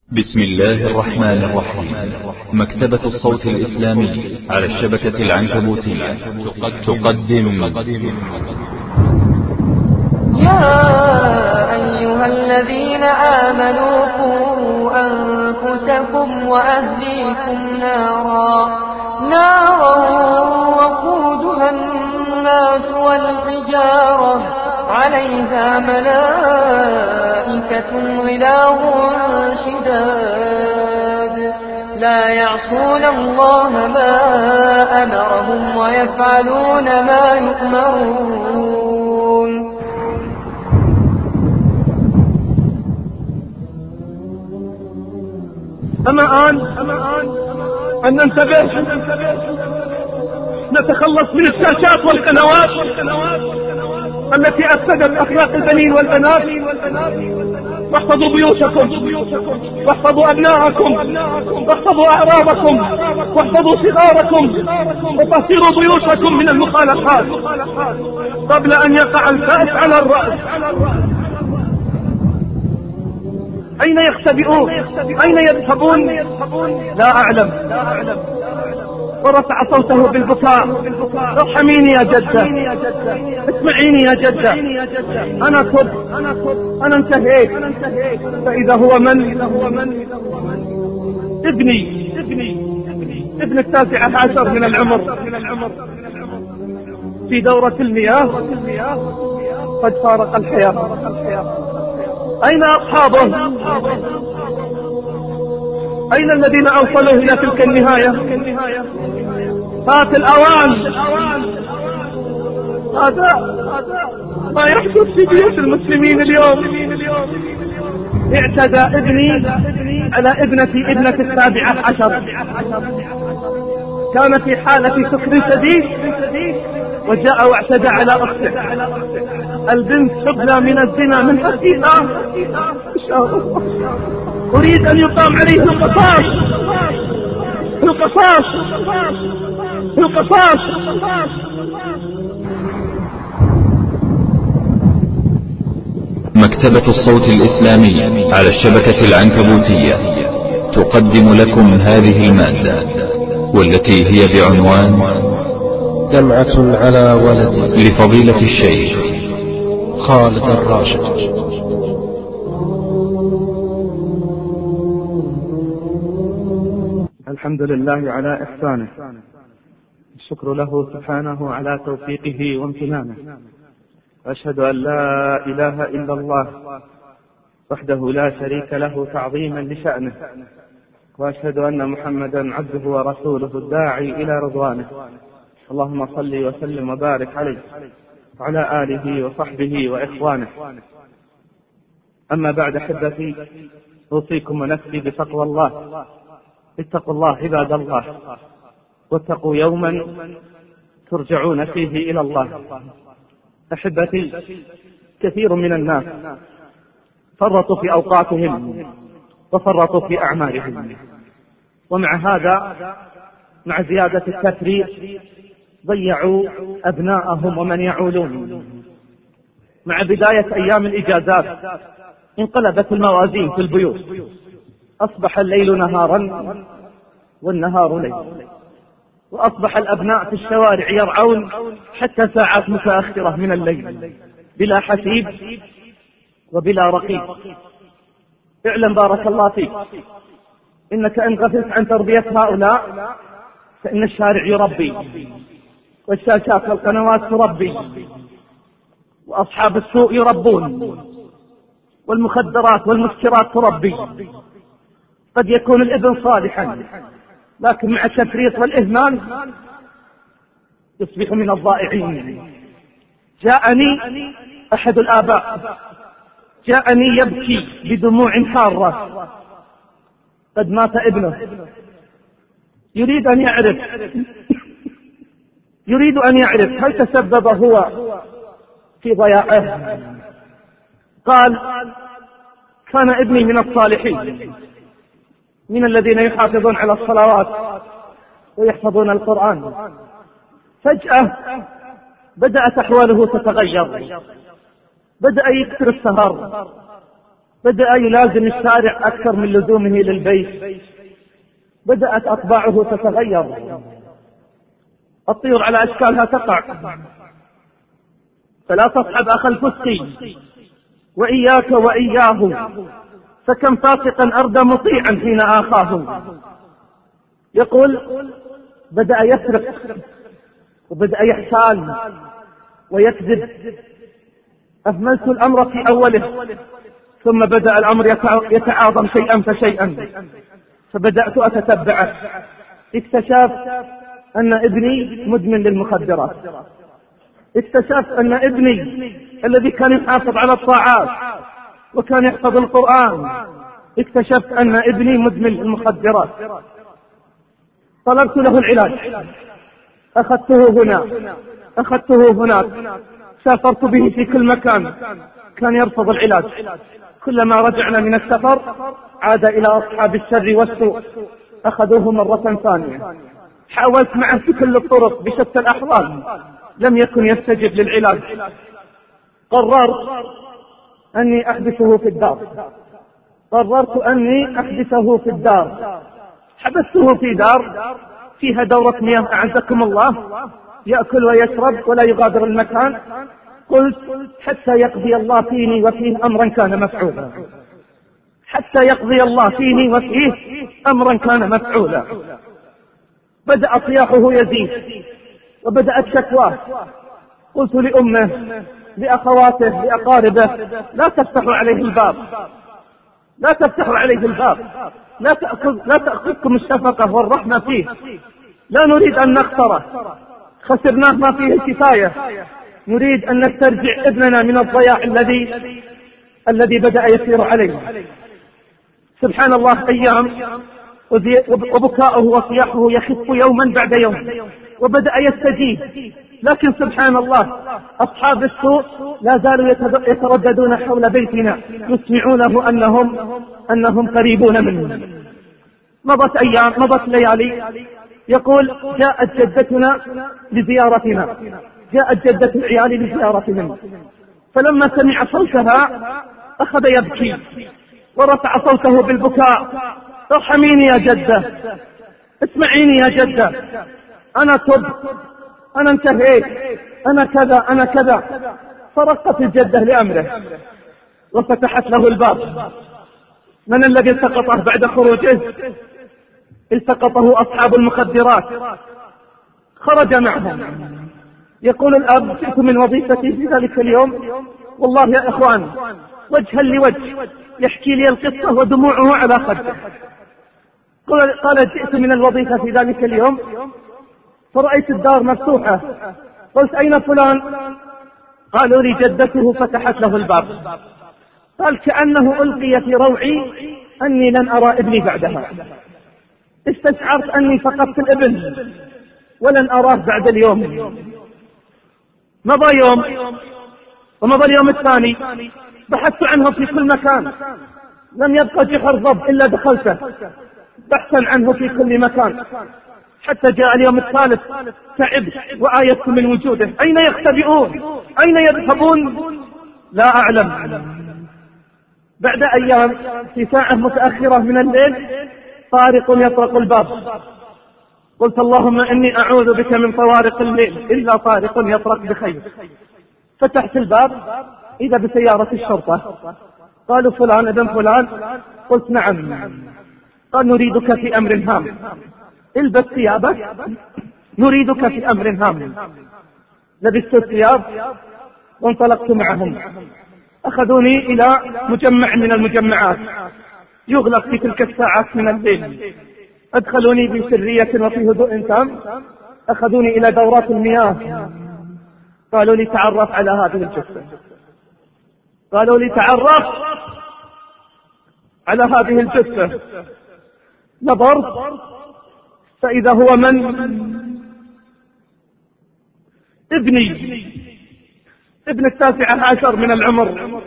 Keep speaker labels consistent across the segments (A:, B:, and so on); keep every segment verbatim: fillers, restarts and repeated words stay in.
A: بسم الله الرحمن الرحيم. مكتبة الصوت الإسلامي على الشبكة العنكبوتية تقدم
B: يا أيها الذين آمنوا قوا أنفسكم وأهليكم نارا نارا وقودها الناس والحجارة عليها ملائكة غلاظ شداد لا يعصون الله ما أمرهم ويفعلون ما يؤمرون.
C: أما آن أن ننتبه نتخلص من الشاشات والقنوات التي أفسدت أخلاق البنين والبنات. واحفظوا بيوتكم واحفظوا أبناءكم واحفظوا أعراضكم واحفظوا صغاركم وطهروا بيوتكم من المخالفات قبل أن يقع الكأس على الرأس. أين يختبئون؟ أين يذهبون؟ لا أعلم. ورفع صوته بالبكاء: ارحميني يا جدة، اسمعيني يا جدة، أنا تب أنا انتهيت. فإذا هو من؟ ابني ابن التاسعة عشر من العمر في دورة المياه قد فارق الحياة. أين أصحابه؟ أين الذين أوصلوا إلى تلك النهاية؟ فات الأوان. هذا ما يحدث في بيوت المسلمين اليوم. اعتدى ابني على ابنتي ابنة السابعة عشر، كان في حالة سكر شديد وجاء واعتدى على أخته. البنت حبلى من الزنا من حقيقة. أريد أن يقام عليه القصاص القصاص القصاص.
A: مكتبة الصوت الإسلامي على الشبكة العنكبوتية تقدم لكم هذه المادة، والتي هي بعنوان
D: دمعة على ولد
A: لفضيلة الشيخ
D: خالد الراشد.
C: الحمد لله على إحسانه، الشكر له سبحانه على توفيقه وامتنانه، وأشهد أن لا إله إلا الله وحده لا شريك له تعظيما لشأنه، وأشهد أن محمدا عبده ورسوله الداعي إلى رضوانه. اللهم صل وسلم وبارك عليه وعلى آله وصحبه وإخوانه. أما بعد أحبتي، أوصيكم ونفسي بتقوى الله. اتقوا الله عباد الله، واتقوا يوما ترجعون فيه إلى الله. أحبتي، كثير من الناس فرطوا في أوقاتهم وفرطوا في أعمالهم، ومع هذا مع زيادة التفريط ضيعوا أبناءهم ومن يعولون. مع بداية أيام الإجازات انقلبت الموازين في البيوت، أصبح الليل نهارا والنهار ليل، وأصبح الأبناء في الشوارع يرعون حتى ساعات متأخرة من الليل بلا حسيب وبلا رقيب. اعلم بارك الله فيك إنك إن غفلت عن تربية هؤلاء فإن الشارع يربي، والشاشات والقنوات تربي، وأصحاب السوء يربون، والمخدرات والمسكرات تربي. قد يكون الابن صالحا، لكن مع التفريط والإهمال يصبح من الضائعين. جاءني أحد الآباء جاءني يبكي بدموع حارة، قد مات ابنه، يريد أن يعرف يريد أن يعرف هل تسبب هو في ضياعه. قال: كان ابني من الصالحين، من الذين يحافظون على الصلوات ويحفظون القرآن. فجأة بدأت أحواله تتغير، بدأ يكثر السهر، بدأ يلازم الشارع أكثر من لزومه للبيت، بدأت أطباعه تتغير، الطيور على أشكالها تقع، فلا تصحب أخ الفسق وإياك وإياه، فكم فاسقا أردى مطيعا حين آخاه. يقول بدأ يسرق وبدأ يحتال ويكذب. أهملت الأمر في أوله، ثم بدأ الأمر يتعاظم شيئا فشيئا، فبدأت أتتبعه. اكتشفت أن ابني مدمن للمخدرات، اكتشفت أن ابني الذي كان يحافظ على الطاعات وكان يحفظ القرآن، اكتشفت أن ابني مدمن للمخدرات. طلبت له العلاج، أخذته هنا أخذته هناك، سافرت به في كل مكان، كان يرفض العلاج. كلما رجعنا من السفر عاد إلى أصحاب الشر والسوء، أخذوه مرة ثانية. حاولت معه في كل الطرق بشتى الأحوال، لم يكن يستجب للعلاج. قررت أني أحبسه في الدار قررت أني أحبسه في الدار حبسته في دار فيها دورة مياه أعزكم الله، يأكل ويشرب ولا يغادر المكان. قلت حتى يقضي الله فيني وفيه أمرا كان مفعولا، حتى يقضي الله فيني وفيه أمرا كان مفعولا. بدأ صياحه يزيد وبدأت شكواه. قلت لأمه لأخواته لأقاربه لا تفتحوا عليه الباب، لا تفتحوا عليه الباب، لا تأخذ لا تأخذكم الشفقة والرحمة فيه، لا نريد أن نخسره، خسرناه ما فيه الكفاية، نريد أن نسترجع ابننا من الضياع الذي الذي بدأ يسير عليه. سبحان الله، أيام وبكاؤه وصياحه يخف يوما بعد يوم، وبدأ يستجيب. لكن سبحان الله، أصحاب السوء لا زالوا يترددون حول بيتنا يسمعونه أنهم أنهم قريبون منه. مضت أيام، مضت ليالي. يقول جاءت جدتنا لزيارتنا، جاءت جدة العيال لزيارتنا، فلما سمع صوتها أخذ يبكي ورفع صوته بالبكاء: ارحميني يا جدة، اسمعيني يا جدة، أنا تب، أنا انتهيت، أنا كذا أنا كذا. فرقت الجدة لأمره وفتحت له الباب. من الذي التقطه بعد خروجه؟ التقطه أصحاب المخدرات، خرج معهم. يقول الأب: جئت من وظيفتي في ذلك اليوم، والله يا إخوان وجها لوجه يحكي لي القصة ودموعه على خده. قال: جئت من الوظيفة في ذلك اليوم فرأيت الدار مفتوحة، قلت: أين فلان؟ قالوا لي جدته فتحت له الباب. قال: كأنه ألقي في روعي أني لن أرى ابني بعدها، استشعرت أني فقدت الابن ولن أراه بعد اليوم. مضى يوم ومضى اليوم الثاني، بحثت عنه في كل مكان، لم يبقى جحر ضب إلا دخلته بحثا عنه في كل مكان، حتى جاء اليوم الثالث تعبت وآيت من وجوده. أين يختبئون؟ أين يذهبون؟ لا أعلم. بعد أيام في ساعة متأخرة من الليل طارق يطرق الباب. قلت: اللهم إني أعوذ بك من طوارق الليل إلا طارق يطرق بخير. فتحت الباب إذا بسيارة الشرطة. قالوا: فلان ابن فلان. قلت: نعم. قال: نريدك في أمر هام، البس ثيابك، نريدك في أمر هام. لبست الثياب وانطلقت معهم. أخذوني إلى مجمع من المجمعات يغلق في تلك الساعات من الليل. أدخلوني بسرية وفي هدوء تام، أخذوني إلى دورات المياه. قالوا لي: تعرف على هذه الجثة. قالوا لي: تعرف على هذه الجثة. نظرت فإذا هو من؟ ابني، ابن التاسعة عشر من العمر،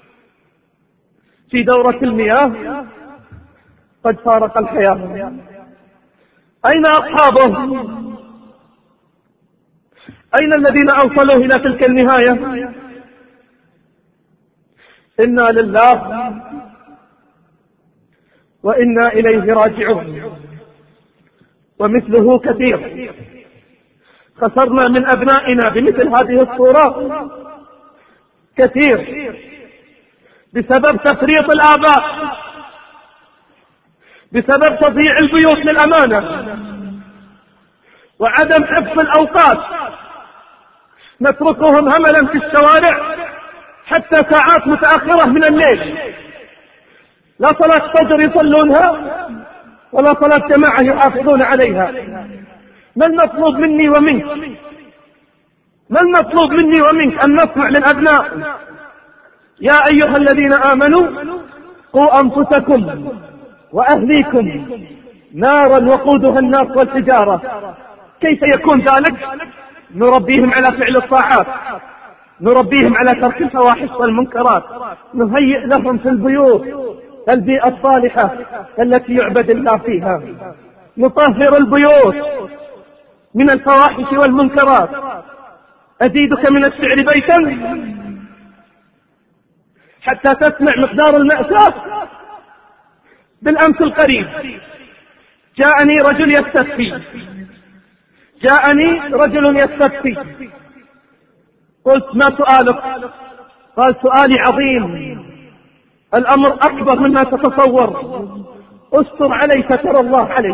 C: في دورة المياه، قد فارق الحياة. أين أصحابه؟ أين الذين أوصلوه إلى تلك النهاية؟ إنا لله وإنا إليه راجعون. ومثله كثير. خسرنا من أبنائنا بمثل هذه الصورة كثير بسبب تفريط الآباء، بسبب تضييع البيوت للأمانة وعدم حفظ الأوقات. نتركهم هملا في الشوارع حتى ساعات متأخرة من الليل، لا صلاة فجر يصلونها ولا صلاة جماعة يحافظون عليها. ما المطلوب مني ومنك؟ ما المطلوب مني ومنك؟ أن نسمع للأبناء. يا أيها الذين آمنوا قوا أنفسكم وأهليكم نارا وقودها الناس والحجارة. كيف يكون ذلك؟ نربيهم على فعل الطاعات، نربيهم على ترك الفواحش والمنكرات، نهيئ لهم في البيوت البيئة الصالحة التي يعبد الله فيها، نطهر البيوت من الفواحش والمنكرات. أزيدك من الشعر بيتا حتى تسمع مقدار المأساة. بالأمس القريب جاءني رجل يستفتي جاءني رجل يستفتي قلت: ما سؤالك؟ قال: سؤالي عظيم، الأمر أكبر مما تتصور، استر علي ستر الله علي،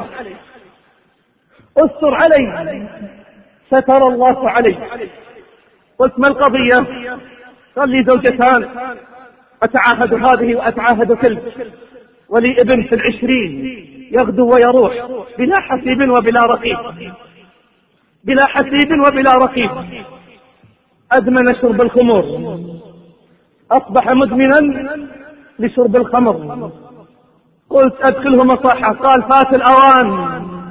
C: استر علي ستر الله علي. قلت: ما القضية؟ قال لي: زوجتان، أتعاهد هذه وأتعاهد تلك، ولي ابن في العشرين يغدو ويروح بلا حسيب وبلا رقيب، بلا حسيب وبلا رقيب. أدمن شرب الخمور، أصبح مدمنا لشرب الخمر. قلت: أدخله مصحة. قال: فات الأوان،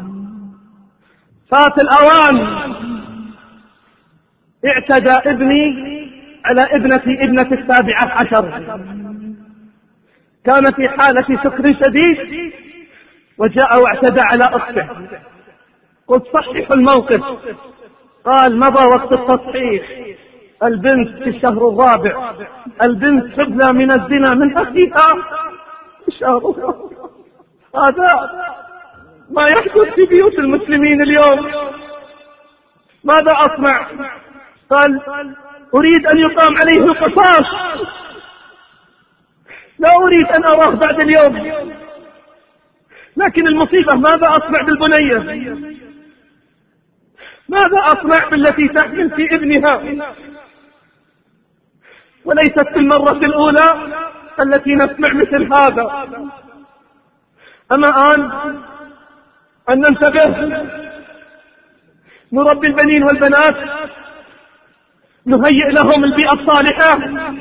C: فات الأوان. اعتدى ابني على ابنتي ابنة السابعة عشر، كان في حالة سكر شديد وجاء واعتدى على أخته. قلت: صحح الموقف. قال: مضى وقت التصحيح، البنت في الشهر الرابع، البنت حبلى من الزنا من أخيها شهر. هذا ما يحدث في بيوت المسلمين اليوم، ماذا أصنع؟ قال: أريد أن يقام عليه القصاص، لا أريد أن أراه بعد اليوم. لكن المصيبة ماذا أصنع بالبنية؟ ماذا أصنع بالتي تحمل في ابنها؟ وليست في المرة الأولى التي نسمع مثل هذا. أما آن أن ننتبه، نربي البنين والبنات، نهيئ لهم البيئة الصالحة،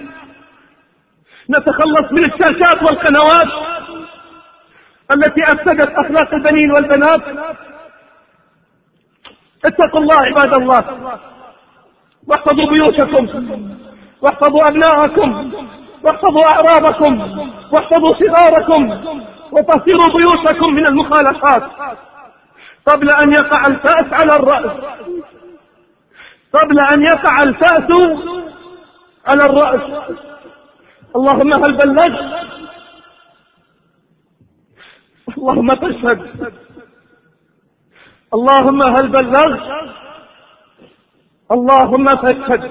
C: نتخلص من الشاشات والقنوات التي أفسدت أخلاق البنين والبنات. اتقوا الله عباد الله، واحفظوا بيوتكم، واحفظوا أبناءكم، واحفظوا أعراضكم، واحفظوا صغاركم، وطهروا بيوتكم من المخالفات قبل أن يقع الفأس على الرأس، قبل أن يقع الفأس على الرأس. اللهم هل بلغت؟ اللهم فاشهد. اللهم هل بلغت؟ اللهم فاشهد.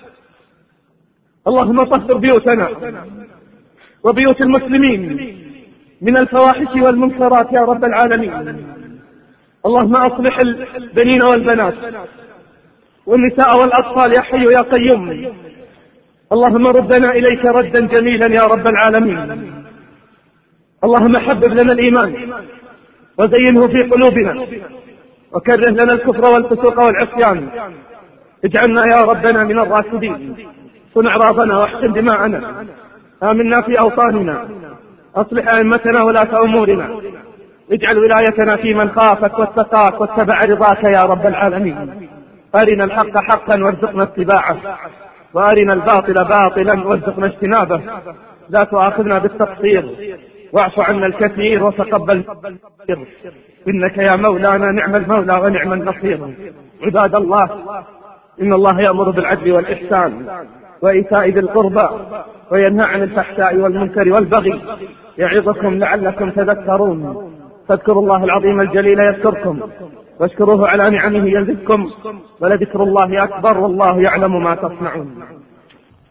C: اللهم طهر بيوتنا وبيوت المسلمين من الفواحش والمنكرات يا رب العالمين. اللهم أصلح البنين والبنات والنساء والأطفال يا حي يا قيوم. اللهم ردنا إليك ردا جميلا يا رب العالمين. اللهم حبب لنا الإيمان وزينه في قلوبنا، وكره لنا الكفر والفسوق والعصيان. اجعلنا يا ربنا من الراشدين، صن أعراضنا واحسن دماءنا، آمنا في أوطاننا، أصلح أئمتنا ولاة أمورنا، اجعل ولايتنا في من خافك واتقاك واتبع رضاك يا رب العالمين. أرنا الحق حقا وارزقنا اتباعه، وأرنا الباطل باطلا وارزقنا اجتنابه. لا تؤاخذنا بالتقصير، واعف عنا الكثير وتقبل، إنك يا مولانا نعم المولى ونعم النصير. عباد الله، إن الله يأمر بالعدل والإحسان وإيتاء ذي القربى وينهى عن الفحشاء والمنكر والبغي يعظكم لعلكم تذكرون. فاذكروا الله العظيم الجليل يذكركم واشكروه على نعمه يزدكم ولذكر الله أكبر والله يعلم ما تصنعون.